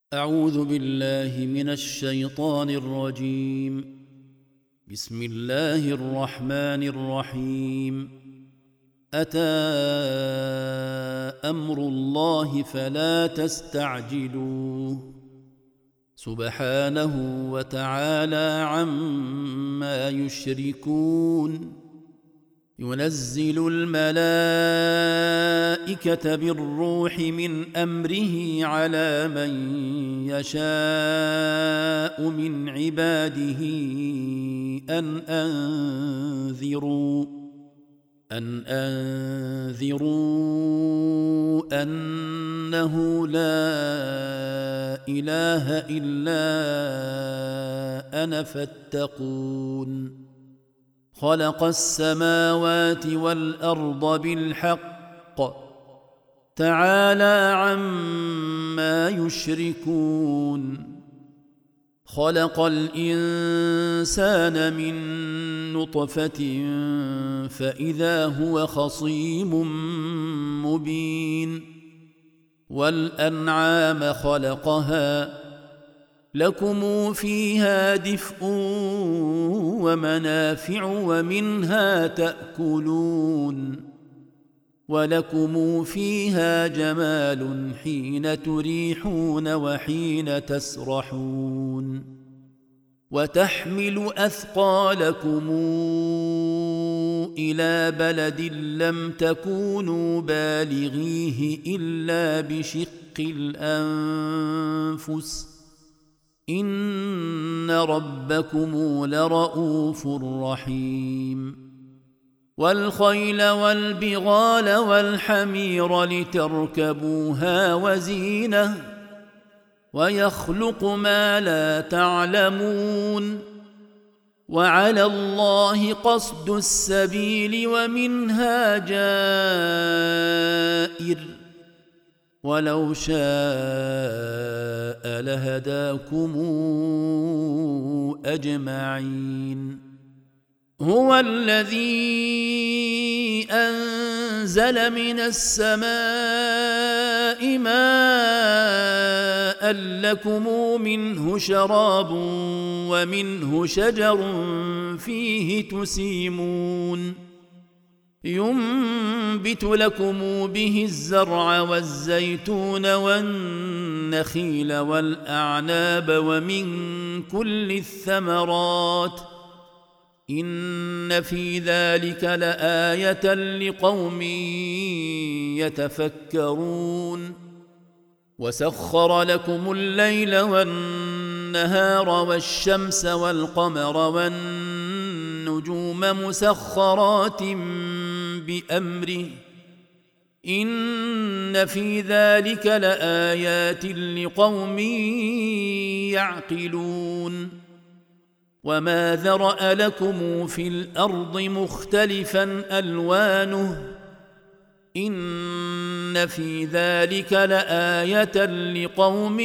أعوذ بالله من الشيطان الرجيم. بسم الله الرحمن الرحيم. أتى أمر الله فلا تستعجلوه سبحانه وتعالى عما يشركون. ينزل الملائكة بالروح من أمره على من يشاء من عباده أن أنذروا أنه لا إله إلا أنا فاتقون. خلق السماوات والأرض بالحق تعالى عما يشركون. خلق الإنسان من نطفة فإذا هو خصيم مبين. والأنعام خلقها لكم فيها دفء ومنافع ومنها تأكلون. ولكم فيها جمال حين تريحون وحين تسرحون. وتحمل أثقالكم إلى بلد لم تكونوا بالغيه إلا بشق الأنفس إن ربكم لرؤوف رحيم. والخيل والبغال والحمير لتركبوها وزينة ويخلق ما لا تعلمون. وعلى الله قصد السبيل ومنها جائر ولو شاء لهداكم أجمعين. هو الذي أنزل من السماء ماء لكم منه شراب ومنه شجر فيه تسيمون. ينبت لكم به الزرع والزيتون والنخيل والأعناب ومن كل الثمرات إن في ذلك لآية لقوم يتفكرون. وسخر لكم الليل والنهار والشمس والقمر والنجوم مسخرات بأمره إن في ذلك لآيات لقوم يعقلون. وما ذرأ لكم في الأرض مختلفا ألوانه إن في ذلك لآية لقوم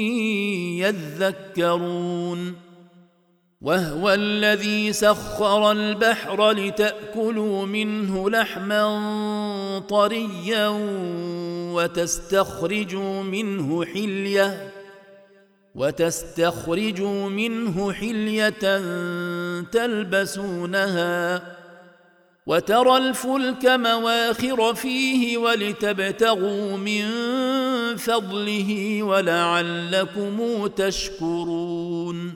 يذكرون. وهو الذي سخر البحر لتأكلوا منه لحما طريا وتستخرجوا منه حلية تلبسونها وترى الفلك مواخر فيه ولتبتغوا من فضله ولعلكم تشكرون.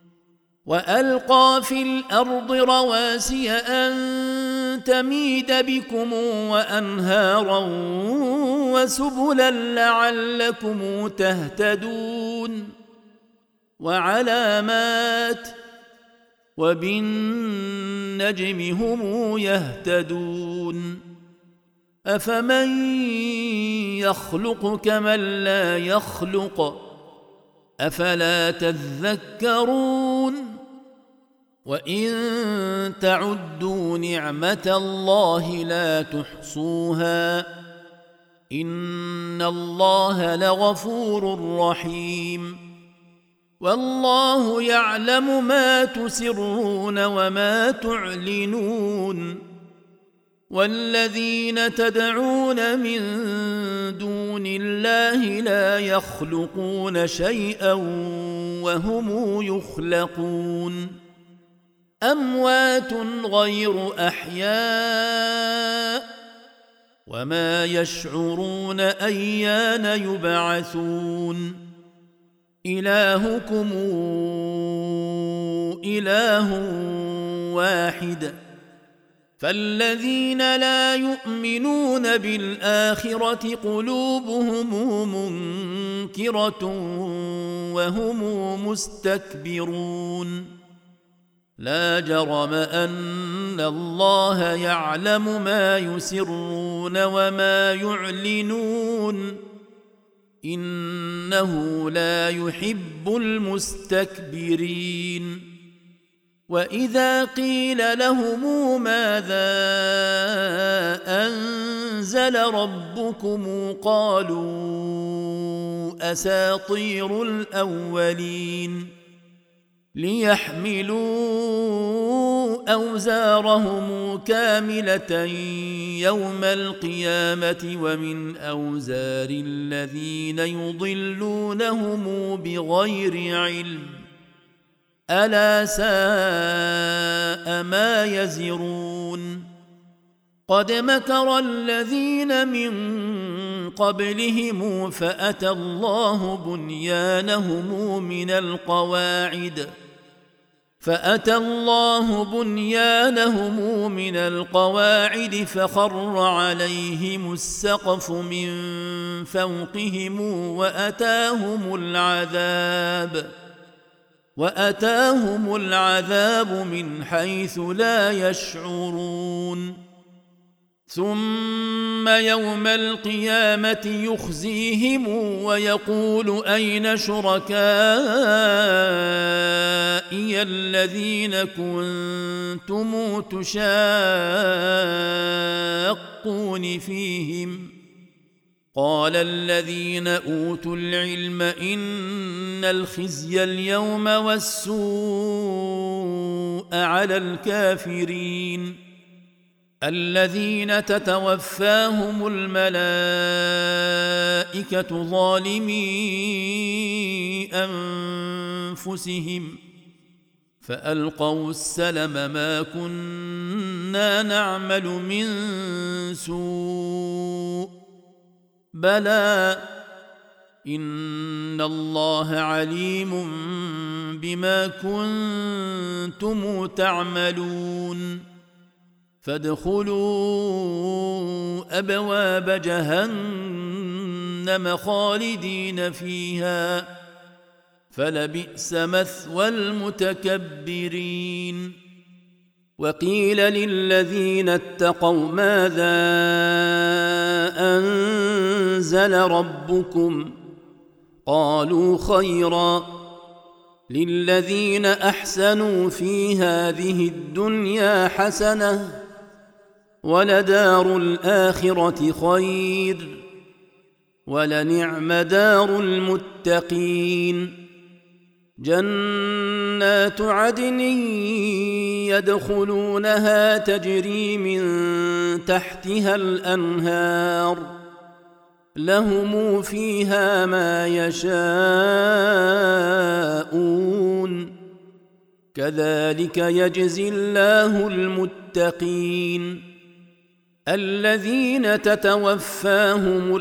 وألقى في الأرض رواسي أن تميد بكم وأنهارا وسبلا لعلكم تهتدون. وعلامات وبالنجم هم يهتدون. أفمن يخلق كمن لا يخلق أفلا تذكرون. وإن تعدوا نعمة الله لا تحصوها إن الله لغفور رحيم. والله يعلم ما تسرون وما تعلنون والذين تدعون من دون الله لا يخلقون شيئا وهم يخلقون أموات غير أحياء وما يشعرون أيان يبعثون إلهكم إله واحد فالذين لا يؤمنون بالآخرة قلوبهم منكرة وهم مستكبرون لا جرم أن الله يعلم ما يسرون وما يعلنون إنه لا يحب المستكبرين وإذا قيل لهم ماذا أنزل ربكم قالوا أساطير الأولين ليحملوا أوزارهم كاملة يوم القيامة ومن أوزار الذين يضلونهم بغير علم ألا ساء ما يزرون قد مكر الذين من قبلهم فأتى الله بنيانهم من القواعد فخر عليهم السقف من فوقهم وأتاهم العذاب من حيث لا يشعرون ثم يوم القيامة يخزيهم ويقول أين شركائي الذين كنتم تشاقون فيهم قال الذين أوتوا العلم إن الخزي اليوم والسوء على الكافرين الذين تتوفاهم الملائكة ظالمي أنفسهم فألقوا السلم ما كنا نعمل من سوء بلى إن الله عليم بما كنتم تعملون فادخلوا أبواب جهنم خالدين فيها فلبئس مثوى المتكبرين وقيل للذين اتقوا ماذا أنزل ربكم قالوا خيرا للذين أحسنوا في هذه الدنيا حسنة ولدار الآخرة خير ولنعم دار المتقين جنات عدن يدخلونها تجري من تحتها الأنهار لهم فيها ما يشاءون كذلك يجزي الله المتقين الذين تتوفاهم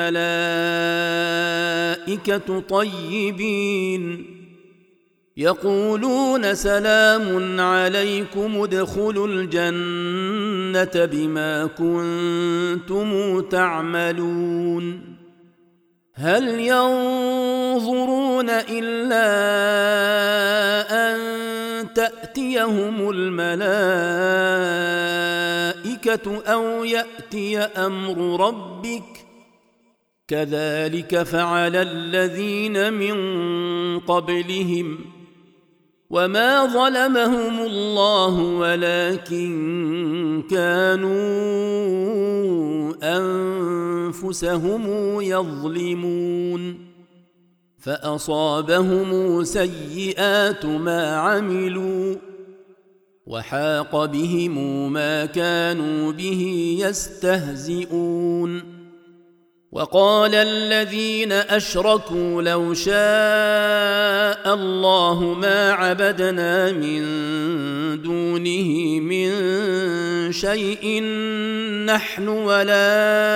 الملائكة طيبين يقولون سلام عليكم ادخلوا الجنة بما كنتم تعملون هل ينظرون إلا أن تأتيهم الملائكة أو يأتي أمر ربك كذلك فعل الذين من قبلهم وما ظلمهم الله ولكن كانوا أنفسهم يظلمون فأصابهم سيئات ما عملوا وحاق بهم ما كانوا به يستهزئون. وقال الذين أشركوا لو شاء الله ما عبدنا من دونه من شيء نحن ولا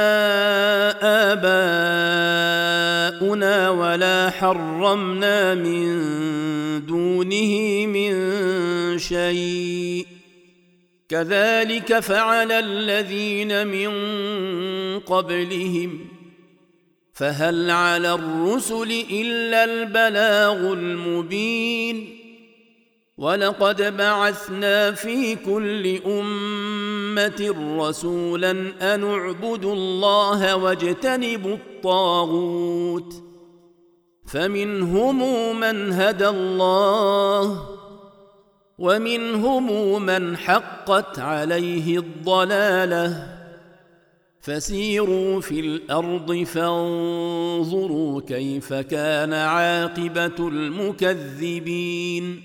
آباؤنا ولا حرمنا من دونه من شيء كذلك فعل الذين من قبلهم فهل على الرسل إلا البلاغ المبين. ولقد بعثنا في كل أمة رسولا أن اعبدوا الله واجتنبوا الطاغوت فمنهم من هدى الله ومنهم من حقت عليه الضلالة فسيروا في الأرض فانظروا كيف كان عاقبة المكذبين.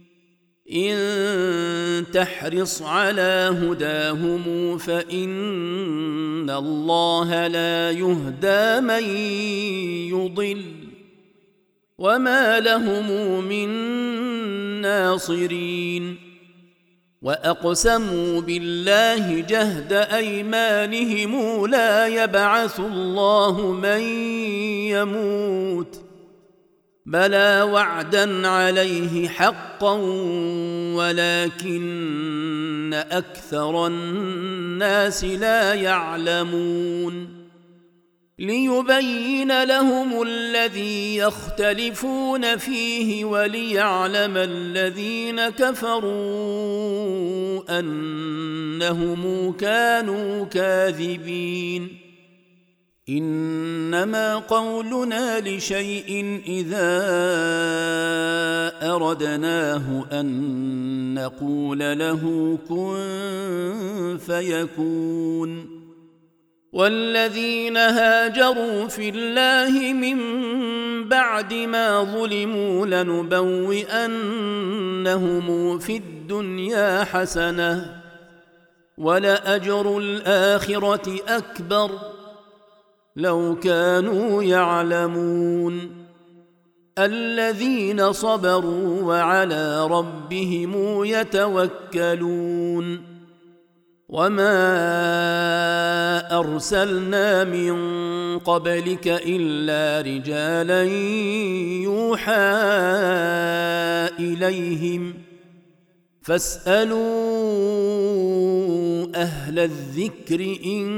إن تحرص على هداهم فإن الله لا يهدى من يضل وما لهم من ناصرين. وأقسموا بالله جهد أيمانهم لا يبعث الله من يموت بلى وعدا عليه حقا ولكن أكثر الناس لا يعلمون. ليبين لهم الذي يختلفون فيه وليعلم الذين كفروا أنهم كانوا كاذبين. إنما قولنا لشيء إذا أردناه أن نقول له كن فيكون. والذين هاجروا في الله من بعد ما ظلموا لنبوئنهم في الدنيا حسنة ولأجر الآخرة أكبر لو كانوا يعلمون. الذين صبروا وعلى ربهم يتوكلون. وما أرسلنا من قبلك إلا رجالا يوحى إليهم فاسألوا أهل الذكر إن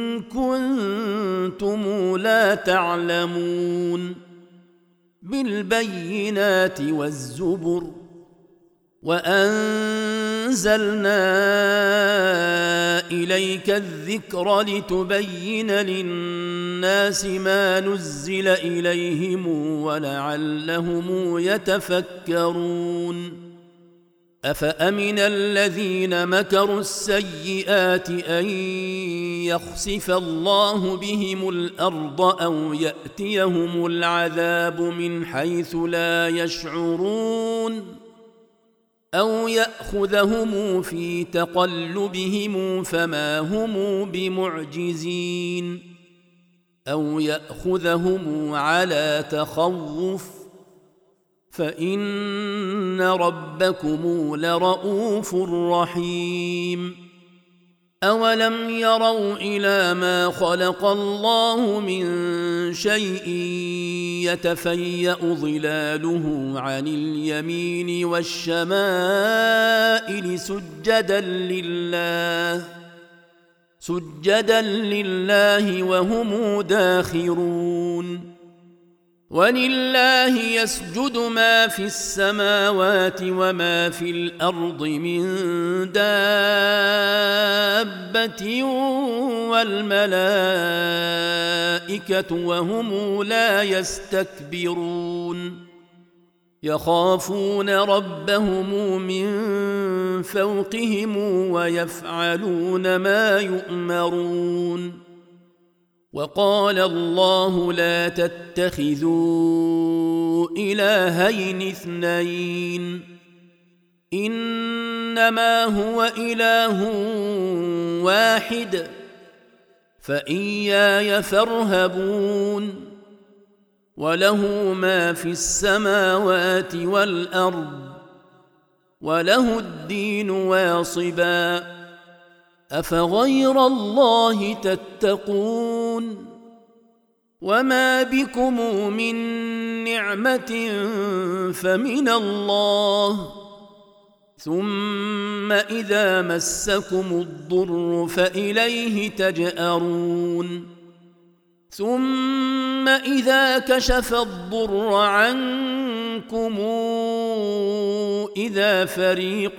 كنتم لا تعلمون. بالبينات والزبر وأنزلنا إليك الذكر لتبين للناس ما نزل إليهم ولعلهم يتفكرون. أفأمن الذين مكروا السيئات أن يخسف الله بهم الأرض أو يأتيهم العذاب من حيث لا يشعرون أو يأخذهم في تقلبهم فما هم بمعجزين أو يأخذهم على تخوف فإن ربكم لرؤوف رحيم. أولم يروا إلى ما خلق الله من شيء يتفيأ ظلاله عن اليمين والشمائل سجدا لله وهم داخرون. ولله يسجد ما في السماوات وما في الأرض من دابة والملائكة وهم لا يستكبرون يخافون ربهم من فوقهم ويفعلون ما يؤمرون. وقال الله لا تتخذوا إلهين اثنين إنما هو إله واحد فإياي فارهبون وله ما في السماوات والأرض وله الدين واصبا أفغير الله تتقون وما بكم من نعمة فمن الله ثم إذا مسكم الضر فإليه تجأرون ثم إذا كشف الضر عنكم إذا فريق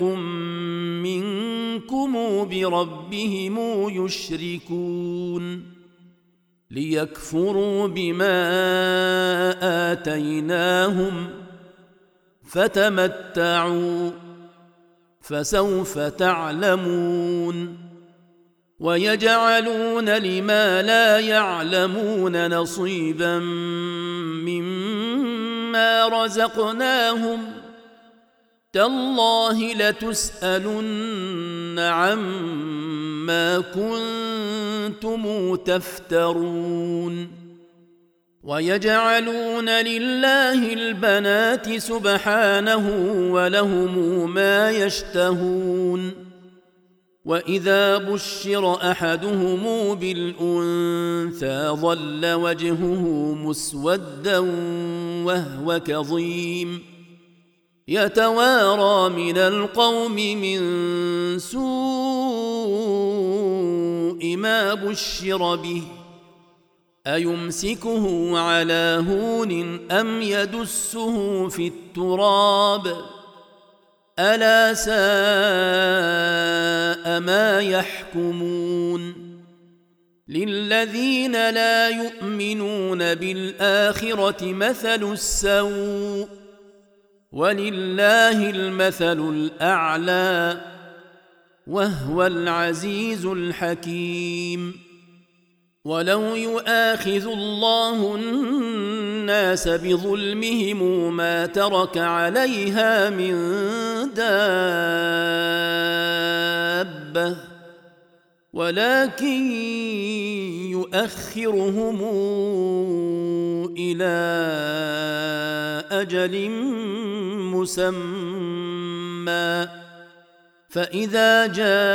منكم بربهم يشركون ليكفروا بما آتيناهم فتمتعوا فسوف تعلمون ويجعلون لما لا يعلمون نصيبا مما رزقناهم تالله لتسألن عما كنتم تفترون ويجعلون لله البنات سبحانه ولهم ما يشتهون وإذا بشر أحدهم بالأنثى ظل وجهه مسودا وهو كظيم يتوارى من القوم من سوء ما بشر به أيمسكه على هون أم يدسه في التراب ألا ساء ما يحكمون للذين لا يؤمنون بالآخرة مثل السوء ولله المثل الأعلى وهو العزيز الحكيم ولو يؤاخذ الله الناس بظلمهم ما ترك عليها من دابة ولكن يؤخرهم إلى أجل مسمى فإذا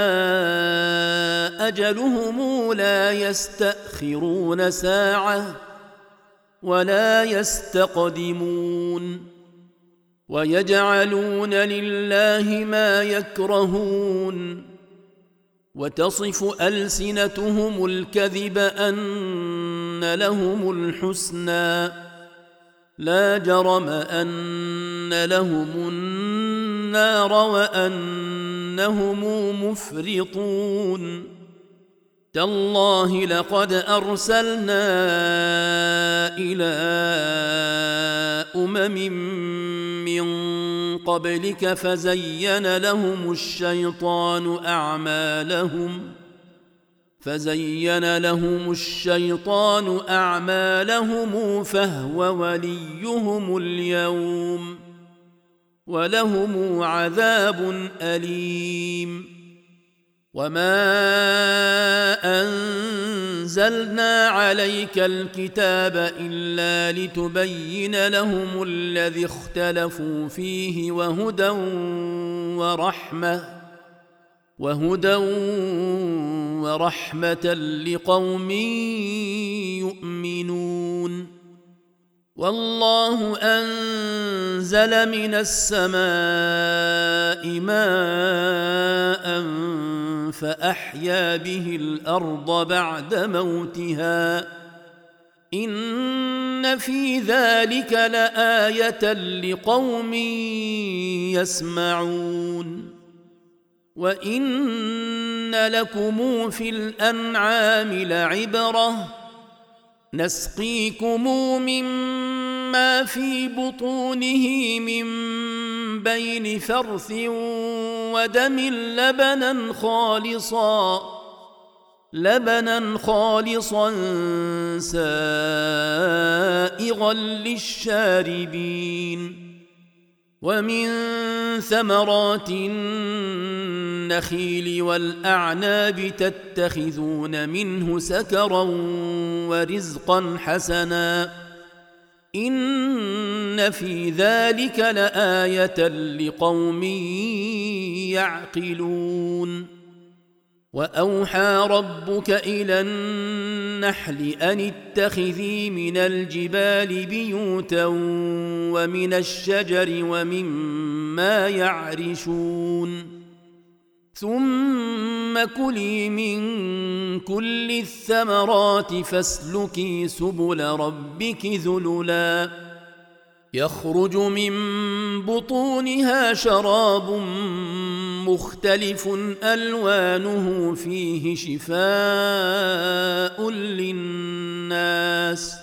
جاء أجلهم لا يستأخرون ساعة ولا يستقدمون ويجعلون لله ما يكرهون وتصف ألسنتهم الكذب أن لهم الحسنى لا جرم أن لهم النار وأنهم مفرطون تالله لقد أرسلنا إلى أمم من قبلك فزين لهم الشيطان أعمالهم فهو وليهم اليوم ولهم عذاب أليم وما أنزلنا عليك الكتاب إلا لتبين لهم الذي اختلفوا فيه وهدى ورحمة لقوم يؤمنون والله أنزل من السماء ماء فأحيا به الأرض بعد موتها إن في ذلك لآية لقوم يسمعون وإن لكم في الأنعام لعبرة نسقيكم مما في بطونه من بين فرث ودم لبنا خالصا سائغا للشاربين ومن ثمرات النخيل والأعناب تتخذون منه سكرا ورزقا حسنا إن في ذلك لآية لقوم يعقلون وأوحى ربك إلى النحل أن اتخذي من الجبال بيوتا ومن الشجر ومما يعرشون ثم كلي من كل الثمرات فاسلكي سبل ربك ذللا يخرج من بطونها شراب مختلف ألوانه فيه شفاء للناس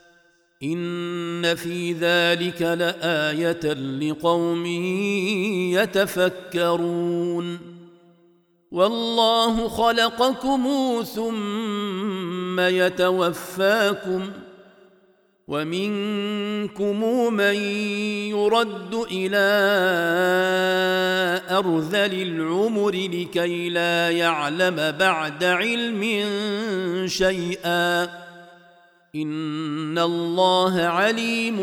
إن في ذلك لآية لقوم يتفكرون والله خلقكم ثم يتوفاكم ومنكم من يرد إلى أرذل العمر لكي لا يعلم بعد علم شيئا إن الله عليم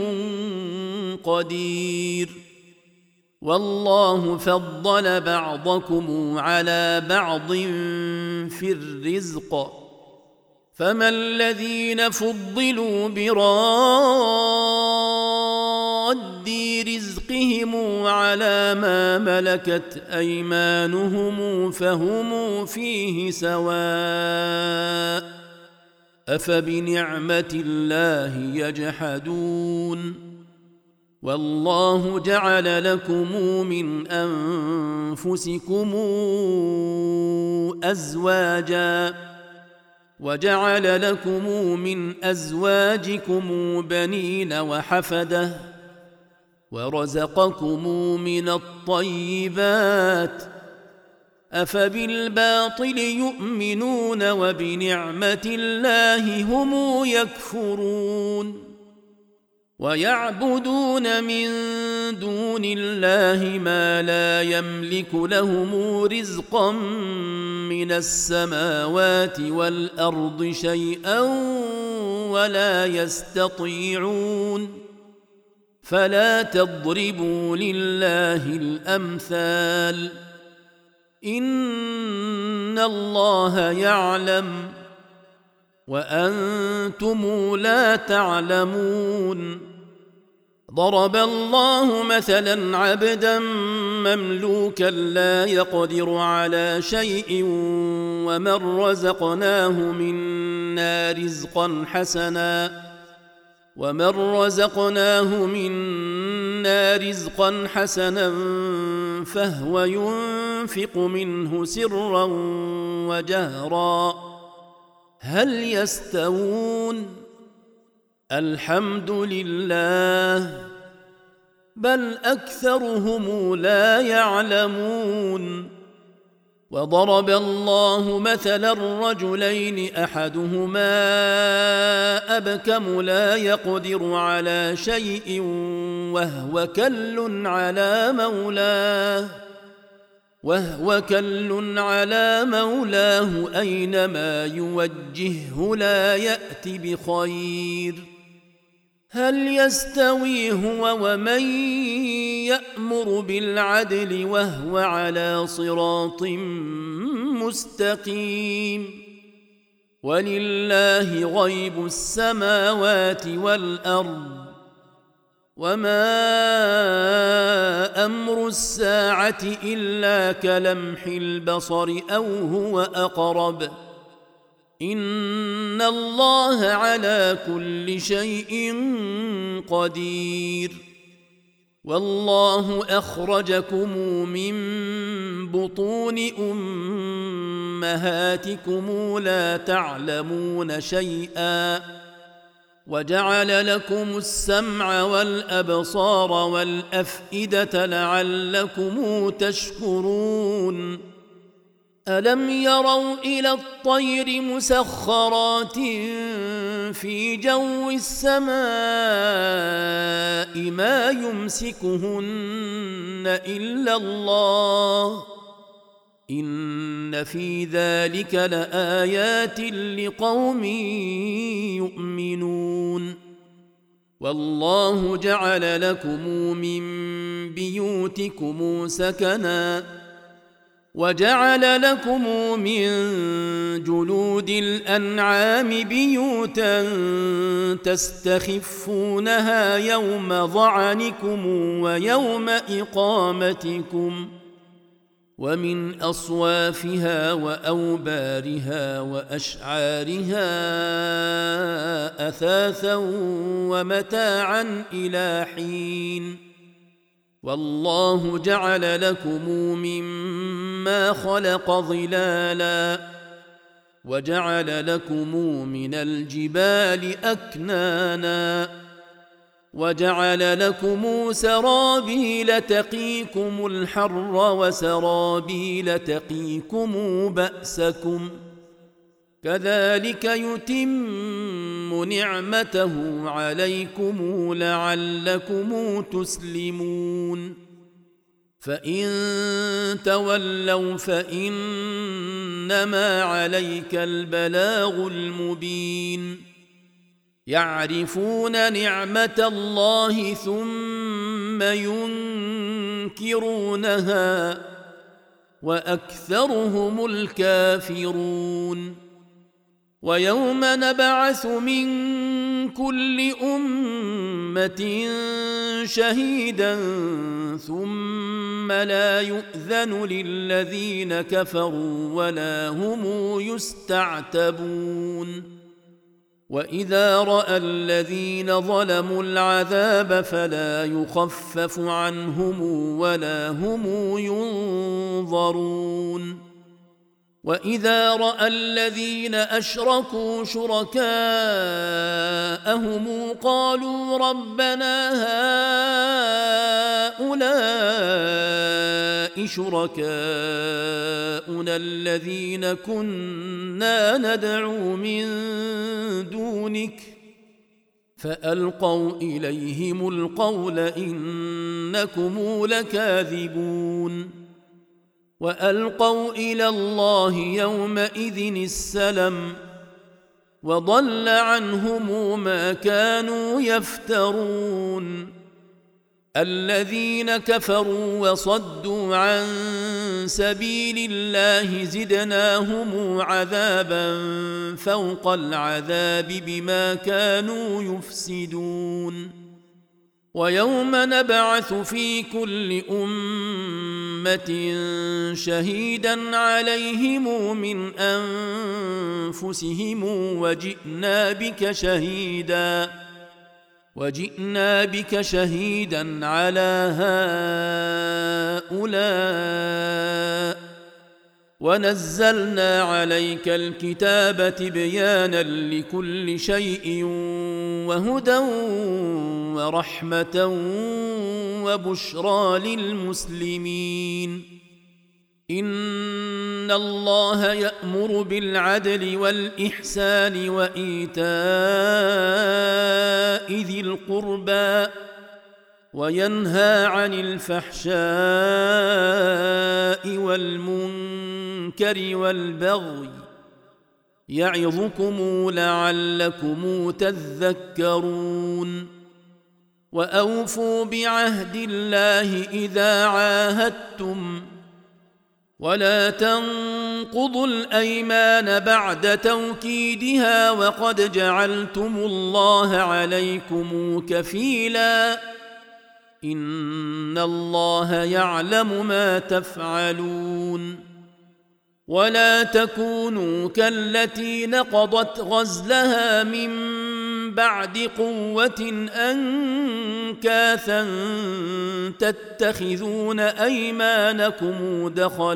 قدير والله فضل بعضكم على بعض في الرزق فما الذين فضلوا براد رزقهم على ما ملكت أيمانهم فهم فيه سواء أفبنعمة الله يجحدون والله جعل لكم من أنفسكم أزواجا وجعل لكم من أزواجكم بنين وحفدة ورزقكم من الطيبات أفبالباطل يؤمنون وبنعمة الله هم يكفرون ويعبدون من دون الله ما لا يملك لهم رزقا من السماوات والأرض شيئا ولا يستطيعون فلا تضربوا لله الأمثال إن الله يعلم وأنتم لا تعلمون ضرب الله مثلا عبدا مملوكا لا يقدر على شيء ومن رزقناه منا رزقا حسنا فهو ينفق منه سرا وجهرا هل يستوون الحمد لله بل أكثرهم لا يعلمون وضرب الله مثلا رجلين أحدهما أبكم لا يقدر على شيء وهو كل على مولاه أينما يوجهه لا يأت بخير هل يستوي هو ومن يأمر بالعدل وهو على صراط مستقيم ولله غيب السماوات والأرض وما أمر الساعة إلا كلمح البصر أو هو أقرب إن الله على كل شيء قدير والله أخرجكم من بطون أمهاتكم لا تعلمون شيئا وجعل لكم السمع والأبصار والأفئدة لعلكم تشكرون ألم يروا إلى الطير مسخرات في جو السماء ما يمسكهن إلا الله إن في ذلك لآيات لقوم يؤمنون والله جعل لكم من بيوتكم سكنا وجعل لكم من جلود الأنعام بيوتا تستخفونها يوم ظعنكم ويوم إقامتكم ومن أصوافها وأوبارها وأشعارها أثاثا ومتاعا إلى حين والله جعل لكم مما خلق ظلالا وجعل لكم من الجبال أكنانا وجعل لكم سرابيل تقيكم الحر وسرابيل تقيكم بأسكم كذلك يتم نعمته عليكم لعلكم تسلمون فإن تولوا فإنما عليك البلاغ المبين يعرفون نعمة الله ثم ينكرونها وأكثرهم الكافرون ويوم نبعث من كل أمة شهيدا ثم لا يؤذن للذين كفروا ولا هم يستعتبون وإذا رأى الذين ظلموا العذاب فلا يخفف عنهم ولا هم ينظرون وإذا رأى الذين أشركوا شركاءهم قالوا ربنا هؤلاء شركاؤنا الذين كنا ندعو من دونك فألقوا إليهم القول إنكم لكاذبون وألقوا إلى الله يومئذ السلم وضل عنهم ما كانوا يفترون الذين كفروا وصدوا عن سبيل الله زدناهم عذابا فوق العذاب بما كانوا يفسدون ويوم نبعث في كل أمة شهيدا عليهم من أنفسهم وجئنا بك شهيدا على هؤلاء ونزلنا عليك الكتاب تبيانا لكل شيء وهدى ورحمة وبشرى للمسلمين إن الله يأمر بالعدل والإحسان وإيتاء ذي القربى وينهى عن الفحشاء والمنكر والبغي يعظكم لعلكم تذكرون وأوفوا بعهد الله إذا عاهدتم ولا تنقضوا الأيمان بعد توكيدها وقد جعلتم الله عليكم كفيلا إن الله يعلم ما تفعلون ولا تكونوا كالتي نقضت غزلها من بعد قوة أنكاثا تتخذون أيمانكم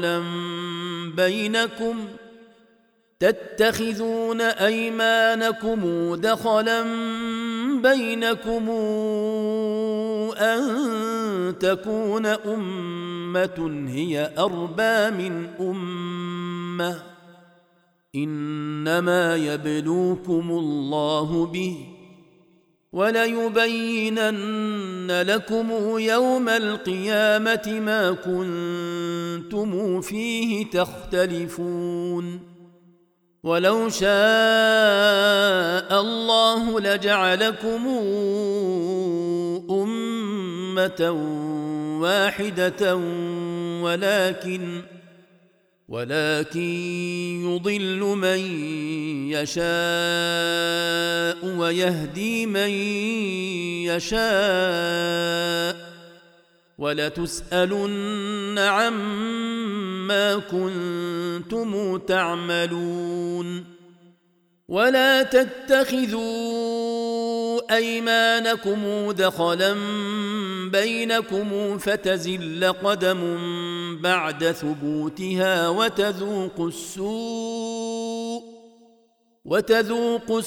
دخلا بينكم أن تكون أمة هي أربى من أمة إنما يبلوكم الله به وليبينن لكم يوم القيامة ما كنتم فيه تختلفون ولو شاء الله لجعلكم أمة واحدة ولكن يضل من يشاء ويهدي من يشاء ولتسألن عما كنتم تعملون ولا تتخذوا أيمانكم دخلا بينكم فتزل قدم بعد ثبوتها وتذوقوا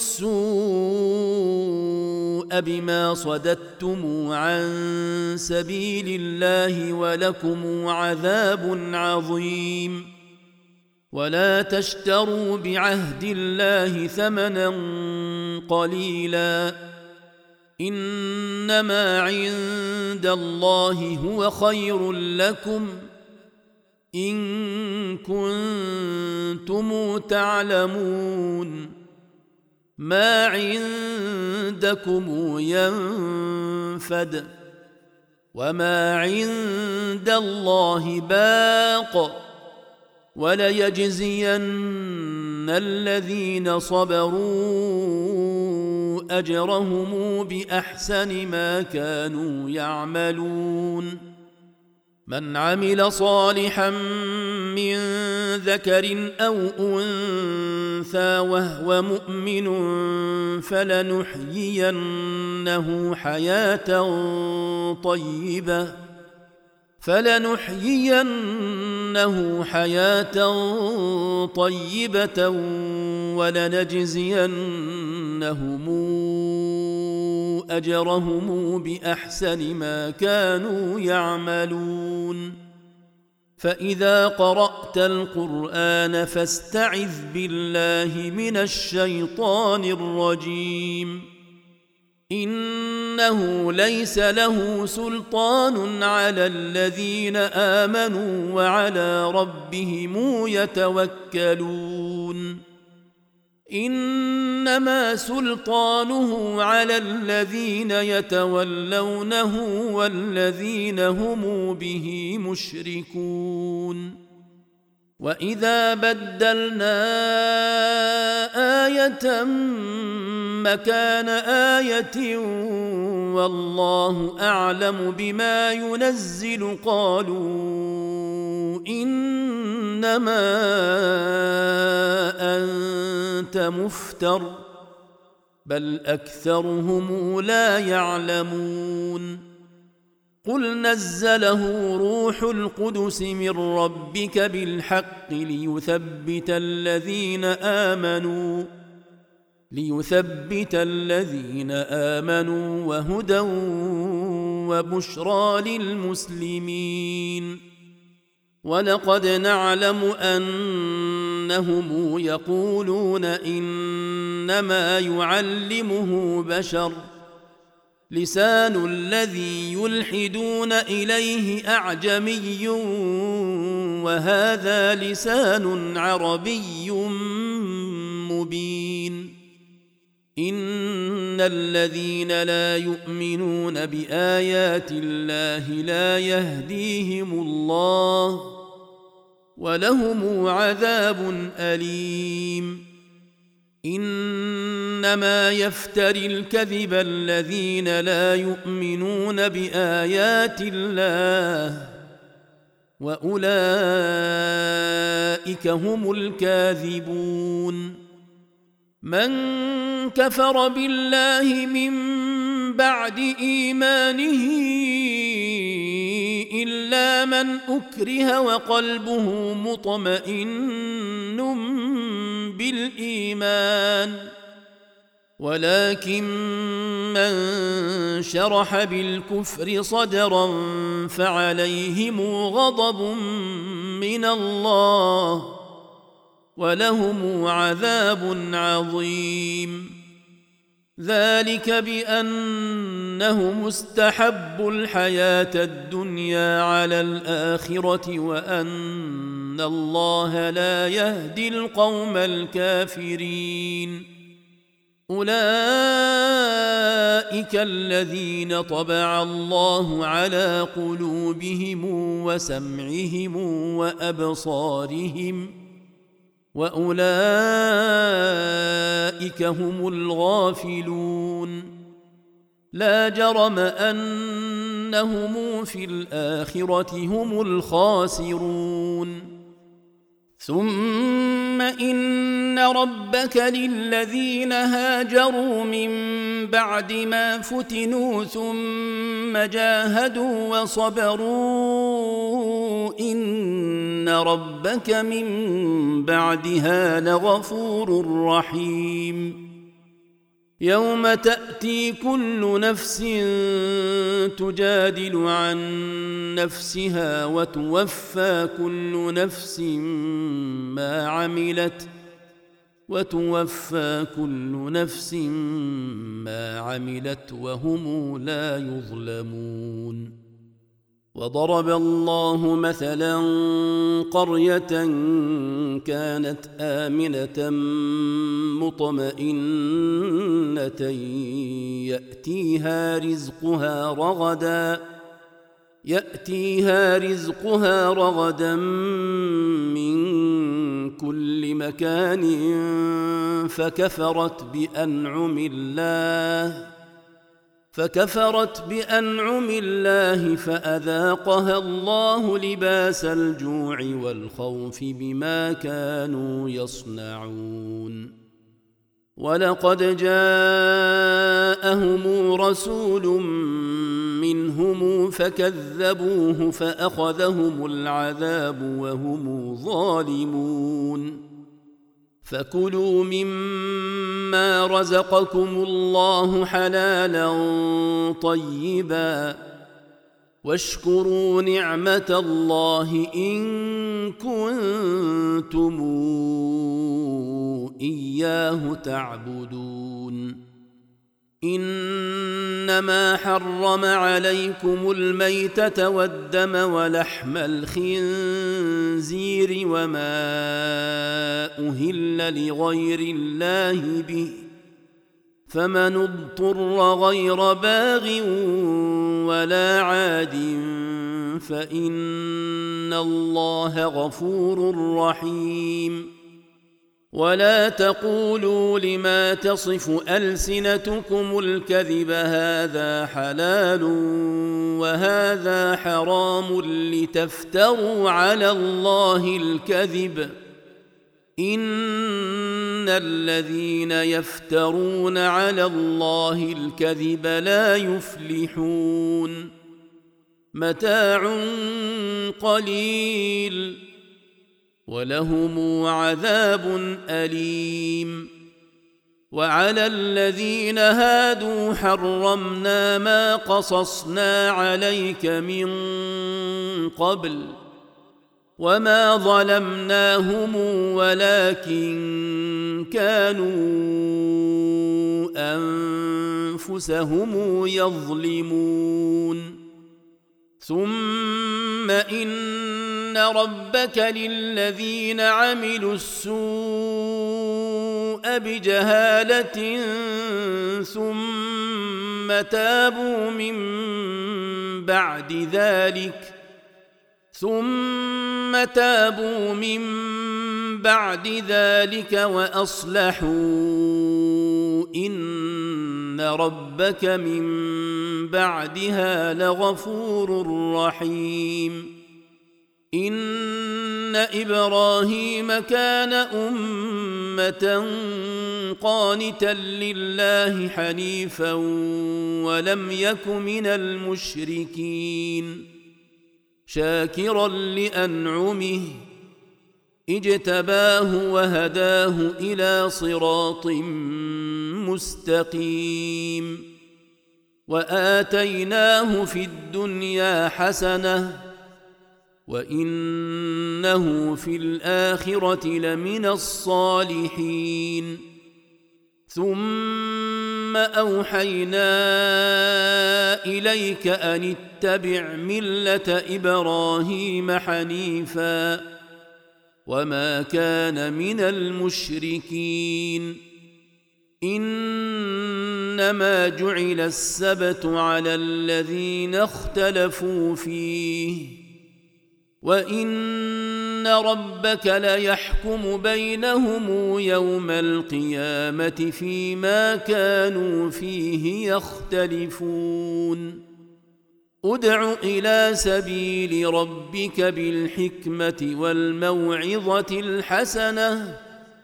السوء بما صددتم عن سبيل الله ولكم عذاب عظيم ولا تشتروا بعهد الله ثمنا قليلا إنما عند الله هو خير لكم إن كنتم تعلمون ما عندكم ينفد وما عند الله باق وليجزين الذين صبروا أجرهم بأحسن ما كانوا يعملون من عمل صالحا من ذكر أو أنثى وهو مؤمن فلنحيينه حياة طيبة ولنجزينهم أجرهم بأحسن ما كانوا يعملون فإذا قرأت القرآن فاستعذ بالله من الشيطان الرجيم إنه ليس له سلطان على الذين آمنوا وعلى ربهم يتوكلون إنما سلطانه على الذين يتولونه والذين هم به مشركون وإذا بدلنا آية مكان آية والله أعلم بما ينزل قالوا إنما أنت مفتر بل أكثرهم لا يعلمون قل نزله روح القدس من ربك بالحق ليثبت الذين آمنوا وهدى وبشرى للمسلمين ولقد نعلم أنهم يقولون إنما يعلمه بشر لسان الذي يلحدون إليه أعجمي وهذا لسان عربي مبين إن الذين لا يؤمنون بآيات الله لا يهديهم الله ولهم عذاب أليم إنما يفتري الكذب الذين لا يؤمنون بآيات الله وأولئك هم الكاذبون من كفر بالله من بعد إيمانه إلا من أكره وقلبه مطمئن بالإيمان ولكن من شرح بالكفر صدرا فعليهم غضب من الله ولهم عذاب عظيم. ذلك بأنهم استحبوا الحياة الدنيا على الآخرة وأن الله لا يهدي القوم الكافرين. أولئك الذين طبع الله على قلوبهم وسمعهم وأبصارهم وأولئك هم الغافلون. لا جرم أنهم في الآخرة هم الخاسرون. ثم إن ربك للذين هاجروا من بعد ما فتنوا ثم جاهدوا وصبروا إن ربك من بعدها لغفور رحيم. يوم تأتي كل نفس تجادل عن نفسها وتوفى كل نفس ما عملت وهم لا يظلمون. وضرب الله مثلا قرية كانت آمنة مطمئنة يأتيها رزقها رغدا من كل مكان فكفرت بأنعم الله فأذاقها الله لباس الجوع والخوف بما كانوا يصنعون. ولقد جاءهم رسول منهم فكذبوه فأخذهم العذاب وهم ظالمون. فكلوا مما رزقكم الله حلالا طيبا واشكروا نعمة الله إن كنتم إياه تعبدون. إنما حرم عليكم الميتة والدم ولحم الخنزير وما أهل لغير الله به فمن اضطر غير باغ ولا عاد فإن الله غفور رحيم. ولا تقولوا لما تصف ألسنتكم الكذب هذا حلال وهذا حرام لتفتروا على الله الكذب إن الذين يفترون على الله الكذب لا يفلحون. متاع قليل ولهم عذاب أليم. وعلى الذين هادوا حرمنا ما قصصنا عليك من قبل وما ظلمناهم ولكن كانوا أنفسهم يظلمون. ثم إن ربك للذين عملوا السوء بجهالة ثم تابوا من بعد ذلك وأصلحوا إن ربك من بعدها لغفور رحيم. إن إبراهيم كان أمة قانتا لله حنيفا ولم يك من المشركين شاكرا لأنعمه اجتباه وهداه إلى صراط مستقيم. وآتيناه في الدنيا حسنة وإنه في الآخرة لمن الصالحين ثم أوحينا إليك أن اتبع ملة إبراهيم حنيفا وما كان من المشركين إنما جعل السبت على الذين اختلفوا فيه وإن ربك ليحكم بينهم يوم القيامة فيما كانوا فيه يختلفون ادع إلى سبيل ربك بالحكمة والموعظة الحسنة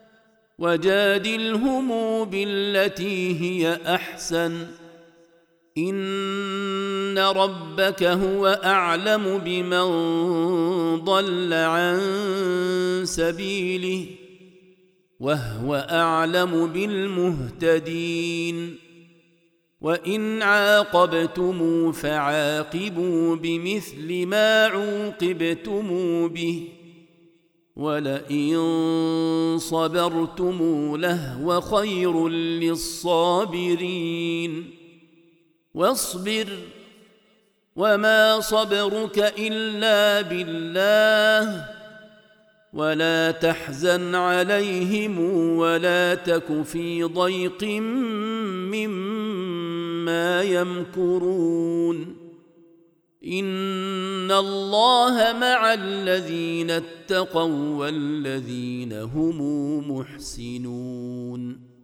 وجادلهم بالتي هي أحسن إن ربك هو أعلم بمن ضل عن سبيله وهو أعلم بالمهتدين وإن عاقبتم فعاقبوا بمثل ما عوقبتم به ولئن صبرتم لهو خير للصابرين واصبر وما صبرك إلا بالله ولا تحزن عليهم ولا تك في ضيق مما يمكرون إن الله مع الذين اتقوا والذين هم محسنون